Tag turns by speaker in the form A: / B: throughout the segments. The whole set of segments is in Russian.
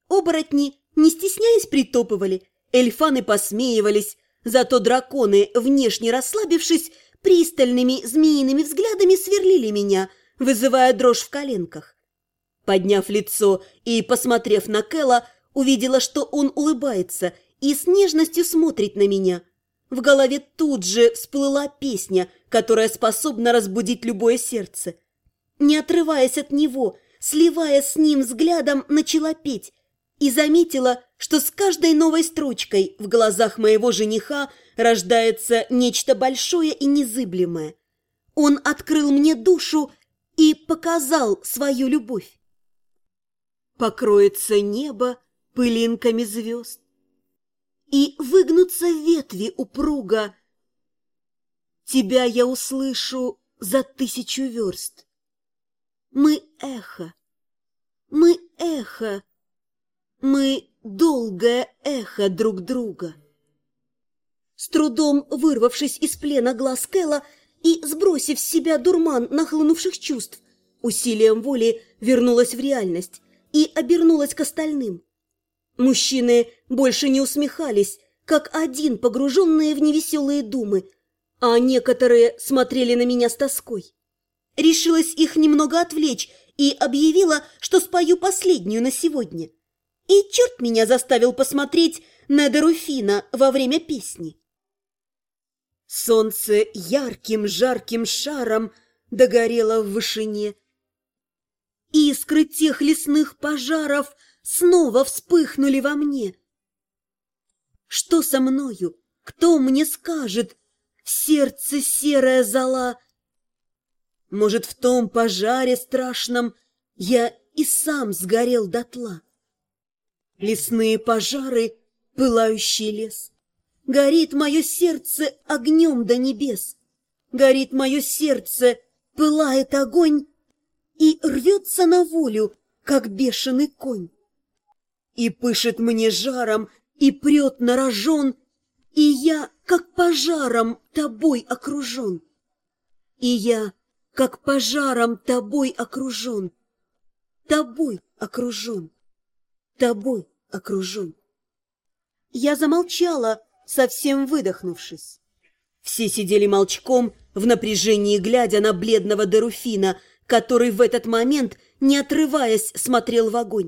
A: Оборотни, не стесняясь, притопывали, эльфаны посмеивались, зато драконы, внешне расслабившись, пристальными змеиными взглядами сверлили меня, вызывая дрожь в коленках. Подняв лицо и посмотрев на Кэла, увидела, что он улыбается и с нежностью смотрит на меня. В голове тут же всплыла песня, которая способна разбудить любое сердце. Не отрываясь от него, сливаясь с ним взглядом, начала петь и заметила, что с каждой новой строчкой в глазах моего жениха рождается нечто большое и незыблемое. Он открыл мне душу и показал свою любовь. Покроется небо пылинками звезд, и выгнутся ветви упруго. Тебя я услышу за 1000 верст. Мы эхо, мы эхо, мы долгое эхо друг друга. С трудом вырвавшись из плена глаз Кэла и сбросив с себя дурман нахлынувших чувств, усилием воли вернулась в реальность и обернулась к остальным. Мужчины больше не усмехались, как один погруженные в невеселые думы, а некоторые смотрели на меня с тоской. Решилась их немного отвлечь и объявила, что спою последнюю на сегодня. И черт меня заставил посмотреть на Доруфина во время песни. Солнце ярким жарким шаром догорело в вышине. Искры тех лесных пожаров снова вспыхнули во мне. Что со мною? Кто мне скажет? В сердце серая зола. Может, в том пожаре страшном я и сам сгорел дотла. Лесные пожары, пылающий лес. Горит мое сердце огнем до небес. Горит мое сердце, пылает огонь и рвется на волю, как бешеный конь. И пышет мне жаром, и прет на рожон, и я, как пожаром, тобой окружен. И я, как пожаром, тобой окружен. Тобой окружен. Тобой окружен. Я замолчала, совсем выдохнувшись. Все сидели молчком, в напряжении глядя на бледного Доруфина, который в этот момент, не отрываясь, смотрел в огонь.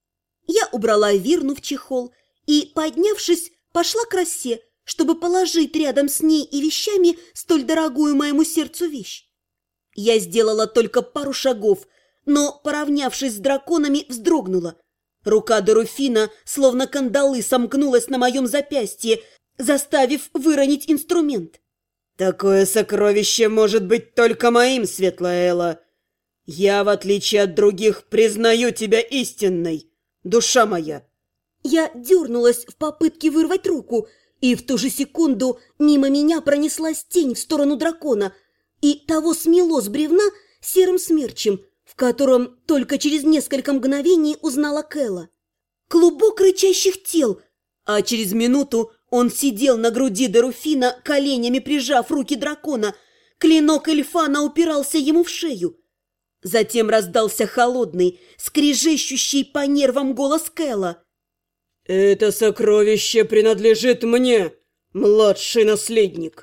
A: Я убрала Вирну в чехол и, поднявшись, пошла к росе, чтобы положить рядом с ней и вещами столь дорогую моему сердцу вещь. Я сделала только пару шагов, но, поравнявшись с драконами, вздрогнула. Рука Доруфина, словно кандалы, сомкнулась на моем запястье, заставив выронить инструмент.
B: «Такое сокровище может быть только моим, Светлая Элла. Я, в отличие от других, признаю тебя истинной, душа моя».
A: Я дернулась в попытке вырвать руку, и в ту же секунду мимо меня пронеслась тень в сторону дракона, и того смело с бревна серым смерчем, в котором только через несколько мгновений узнала Кэла. Клубок рычащих тел, а через минуту он сидел на груди Доруфина, коленями прижав руки дракона. Клинок эльфана упирался ему в шею. Затем раздался холодный, скрежещущий по нервам голос Кэла.
B: «Это сокровище принадлежит мне, младший наследник.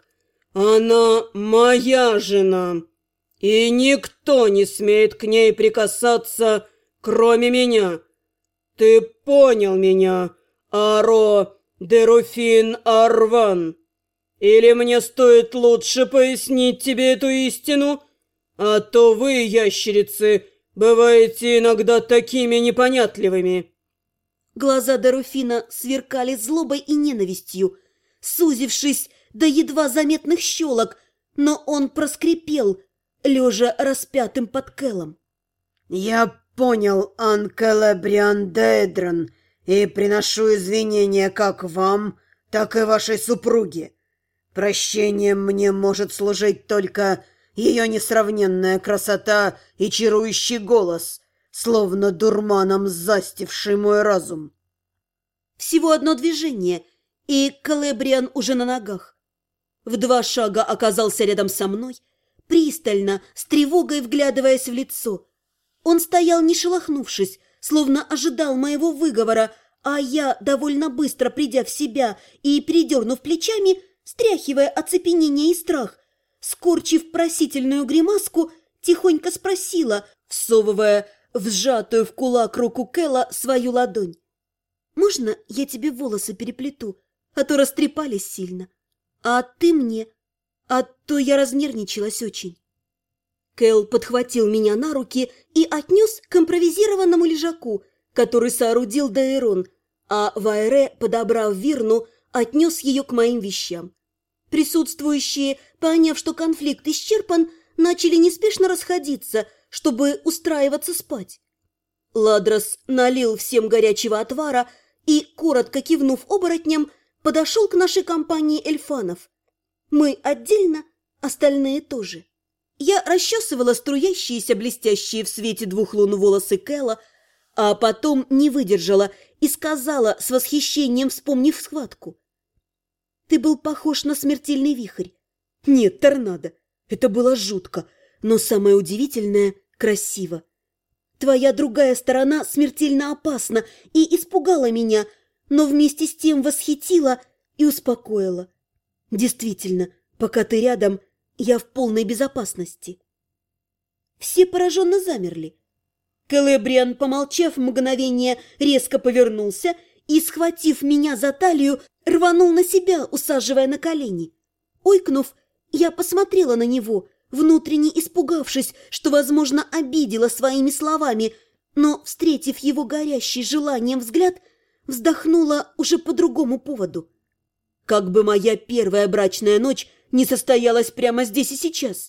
B: Она моя жена, и никто не смеет к ней прикасаться, кроме меня. Ты понял меня, Аро Доруфин Арван? Или мне стоит лучше пояснить тебе эту истину? А то вы, ящерицы, бываете иногда такими непонятливыми».
A: Глаза Доруфина сверкали злобой и ненавистью, сузившись до едва заметных щелок, но он проскрипел, лежа распятым под Кэлом.
B: «Я понял, Анкелебриан Дейдрон, и приношу извинения как вам, так и вашей супруге. Прощением мне может служить только ее несравненная красота и чарующий голос, словно дурманом застивший мой разум».
A: Всего одно движение, и Кэлебриан уже на ногах. В 2 шага оказался рядом со мной, пристально, с тревогой вглядываясь в лицо. Он стоял, не шелохнувшись, словно ожидал моего выговора, а я, довольно быстро придя в себя и передернув плечами, стряхивая оцепенение и страх, скорчив просительную гримаску, тихонько спросила, всовывая в сжатую в кулак руку Кэла свою ладонь. «Можно я тебе волосы переплету, а то растрепались сильно? А ты мне, а то я разнервничалась очень». Кэл подхватил меня на руки и отнес к импровизированному лежаку, который соорудил Дейрон, а Вайре, подобрав Вирну, отнес ее к моим вещам. Присутствующие, поняв, что конфликт исчерпан, начали неспешно расходиться, чтобы устраиваться спать. Ладрос налил всем горячего отвара и, коротко кивнув оборотням, подошел к нашей компании эльфанов. Мы отдельно, остальные тоже. Я расчесывала струящиеся, блестящие в свете 2 лун волосы Кэла, а потом не выдержала и сказала с восхищением, вспомнив схватку. «Ты был похож на смертельный вихрь». «Нет, торнадо. Это было жутко, но самое удивительное – красиво. Твоя другая сторона смертельно опасна и испугала меня, но вместе с тем восхитила и успокоила. Действительно, пока ты рядом, я в полной безопасности». Все пораженно замерли. Келебриан, помолчав мгновение, резко повернулся и, схватив меня за талию, рванул на себя, усаживая на колени. Ойкнув, я посмотрела на него, внутренне испугавшись, что, возможно, обидела своими словами, но, встретив его горящий желанием взгляд, вздохнула уже по другому поводу. Как бы моя первая брачная ночь не состоялась прямо здесь и сейчас.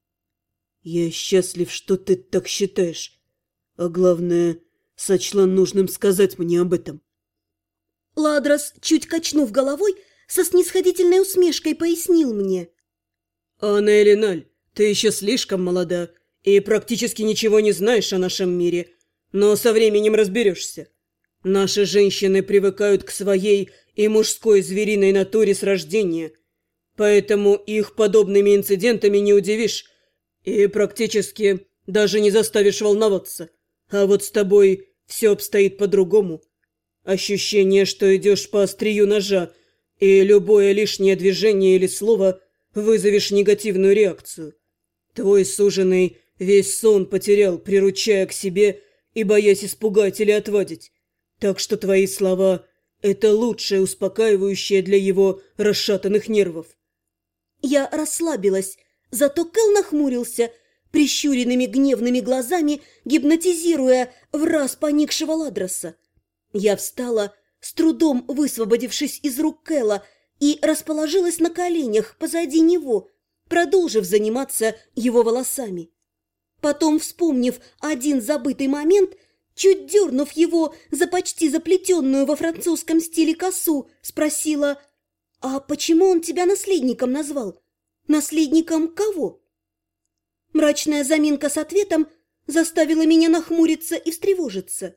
B: «Я счастлив, что ты так считаешь. А главное, сочла нужным сказать мне об этом».
A: Ладрос, чуть качнув головой, со снисходительной усмешкой пояснил мне.
B: «Анна Элиналь, ты еще слишком молода и практически ничего не знаешь о нашем мире, но со временем разберешься. Наши женщины привыкают к своей и мужской звериной натуре с рождения, поэтому их подобными инцидентами не удивишь и практически даже не заставишь волноваться. А вот с тобой все обстоит по-другому. Ощущение, что идешь по острию ножа, и любое лишнее движение или слово вызовешь негативную реакцию. Твой суженый весь сон потерял, приручая к себе и боясь испугать или отвадить. Так что твои слова – это лучшее успокаивающее для его расшатанных нервов».
A: Я расслабилась, зато Кэл нахмурился, прищуренными гневными глазами гипнотизируя враз поникшего Ладроса. Я встала, с трудом высвободившись из рук Кэла, и расположилась на коленях позади него, продолжив заниматься его волосами. Потом, вспомнив один забытый момент, чуть дернув его за почти заплетенную во французском стиле косу, спросила: «А почему он тебя наследником назвал? Наследником кого?» Мрачная заминка с ответом заставила меня нахмуриться и встревожиться.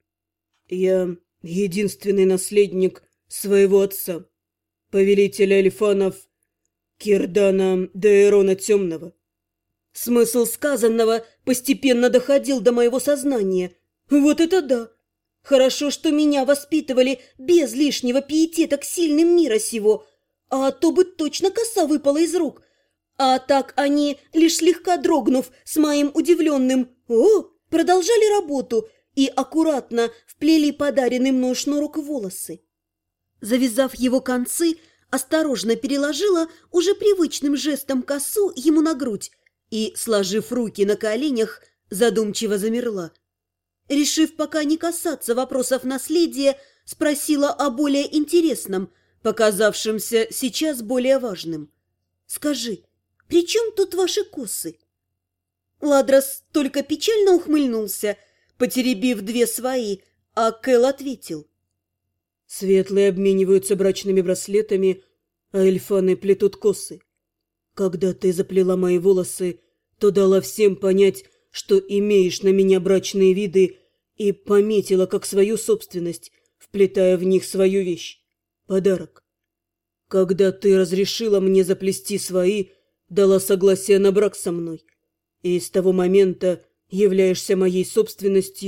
B: «Я единственный наследник своего отца, повелителя эльфанов Кирдана Дейрона Темного».
A: Смысл сказанного постепенно доходил до моего сознания. Вот это да! Хорошо, что меня воспитывали без лишнего пиетета к сильным мира сего, а то бы точно коса выпала из рук. А так они, лишь слегка дрогнув с моим удивленным «О!», продолжали работу и аккуратно вплели подаренный мной шнурок в волосы. Завязав его концы, осторожно переложила уже привычным жестом косу ему на грудь и, сложив руки на коленях, задумчиво замерла. Решив пока не касаться вопросов наследия, спросила о более интересном, показавшемся сейчас более важным. «Скажи, при чем тут ваши косы?» Ладрос только печально ухмыльнулся, потеребив 2 свои, а Кэл ответил.
B: «Светлые обмениваются брачными браслетами, а эльфаны плетут косы. Когда ты заплела мои волосы, то дала всем понять, что имеешь на меня брачные виды, и пометила как свою собственность, вплетая в них свою вещь – подарок. Когда ты разрешила мне заплести свои, дала согласие на брак со мной, и с того момента являешься моей собственностью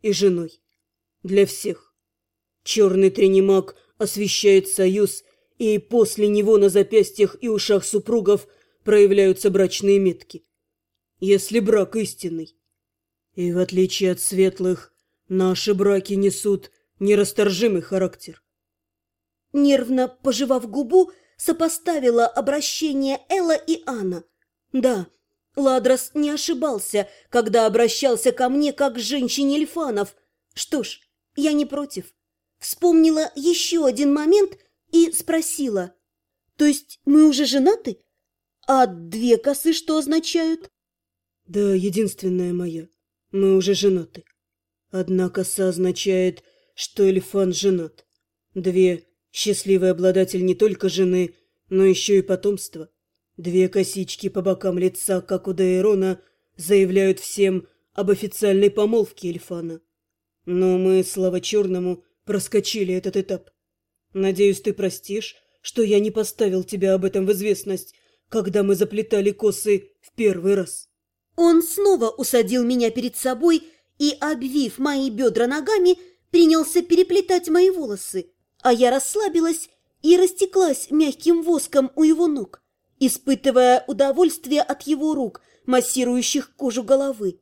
C: и женой. Для всех. Черный тренимаг освещает союз, и после него на запястьях и ушах супругов проявляются брачные метки. Если брак истинный. И в отличие от светлых, наши браки несут нерасторжимый характер.
A: Нервно пожевав губу, сопоставила обращение Элла и Анна. Да, Ладрос не ошибался, когда обращался ко мне как к женщине эльфанов. Что ж, я не против. Вспомнила еще один момент и спросила. То есть мы уже женаты? А 2 косы что означают?
C: Да, единственная моя. Мы уже женаты. 1 коса означает, что эльфан женат. 2 – счастливый обладатель не только жены, но еще и потомства. 2 косички по бокам лица, как у Дейрона, заявляют всем об официальной помолвке эльфана. Но мы, слава черному, проскочили этот этап. Надеюсь, ты простишь, что я не поставил тебя об этом в известность, когда мы заплетали косы в первый раз.
A: Он снова усадил меня перед собой и, обвив мои бедра ногами, принялся переплетать мои волосы, а я расслабилась и растеклась мягким воском у его ног, испытывая удовольствие от его рук, массирующих кожу головы.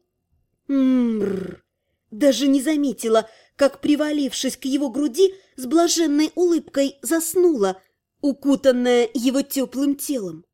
A: Даже не заметила, как, привалившись к его груди, с блаженной улыбкой заснула, укутанная его теплым телом.